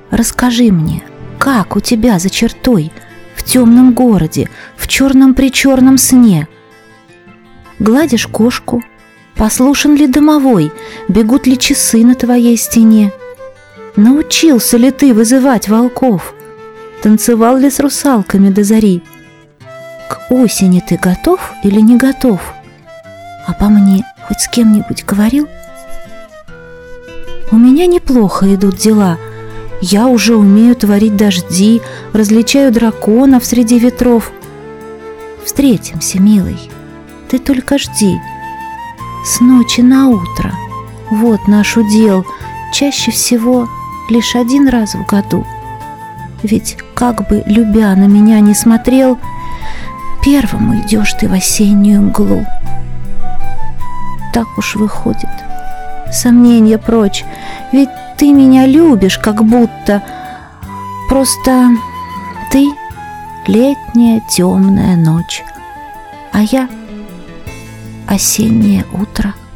Расскажи мне, как у тебя за чертой, в темном городе, в черном-причерном сне? Гладишь кошку? Послушен ли домовой? Бегут ли часы на твоей стене? Научился ли ты вызывать волков? Танцевал ли с русалками до зари? К осени ты готов или не готов? Обо мне хоть с кем-нибудь говорил? У меня неплохо идут дела. Я уже умею творить дожди, различаю драконов среди ветров. Встретимся, милый, ты только жди. С ночи на утро. Вот наш удел, чаще всего лишь один раз в году. Ведь как бы, любя, на меня не смотрел, первым уйдешь ты в осеннюю мглу. Так уж выходит. Сомнения прочь, ведь ты меня любишь, как будто. Просто ты — летняя темная ночь, а я — осеннее утро.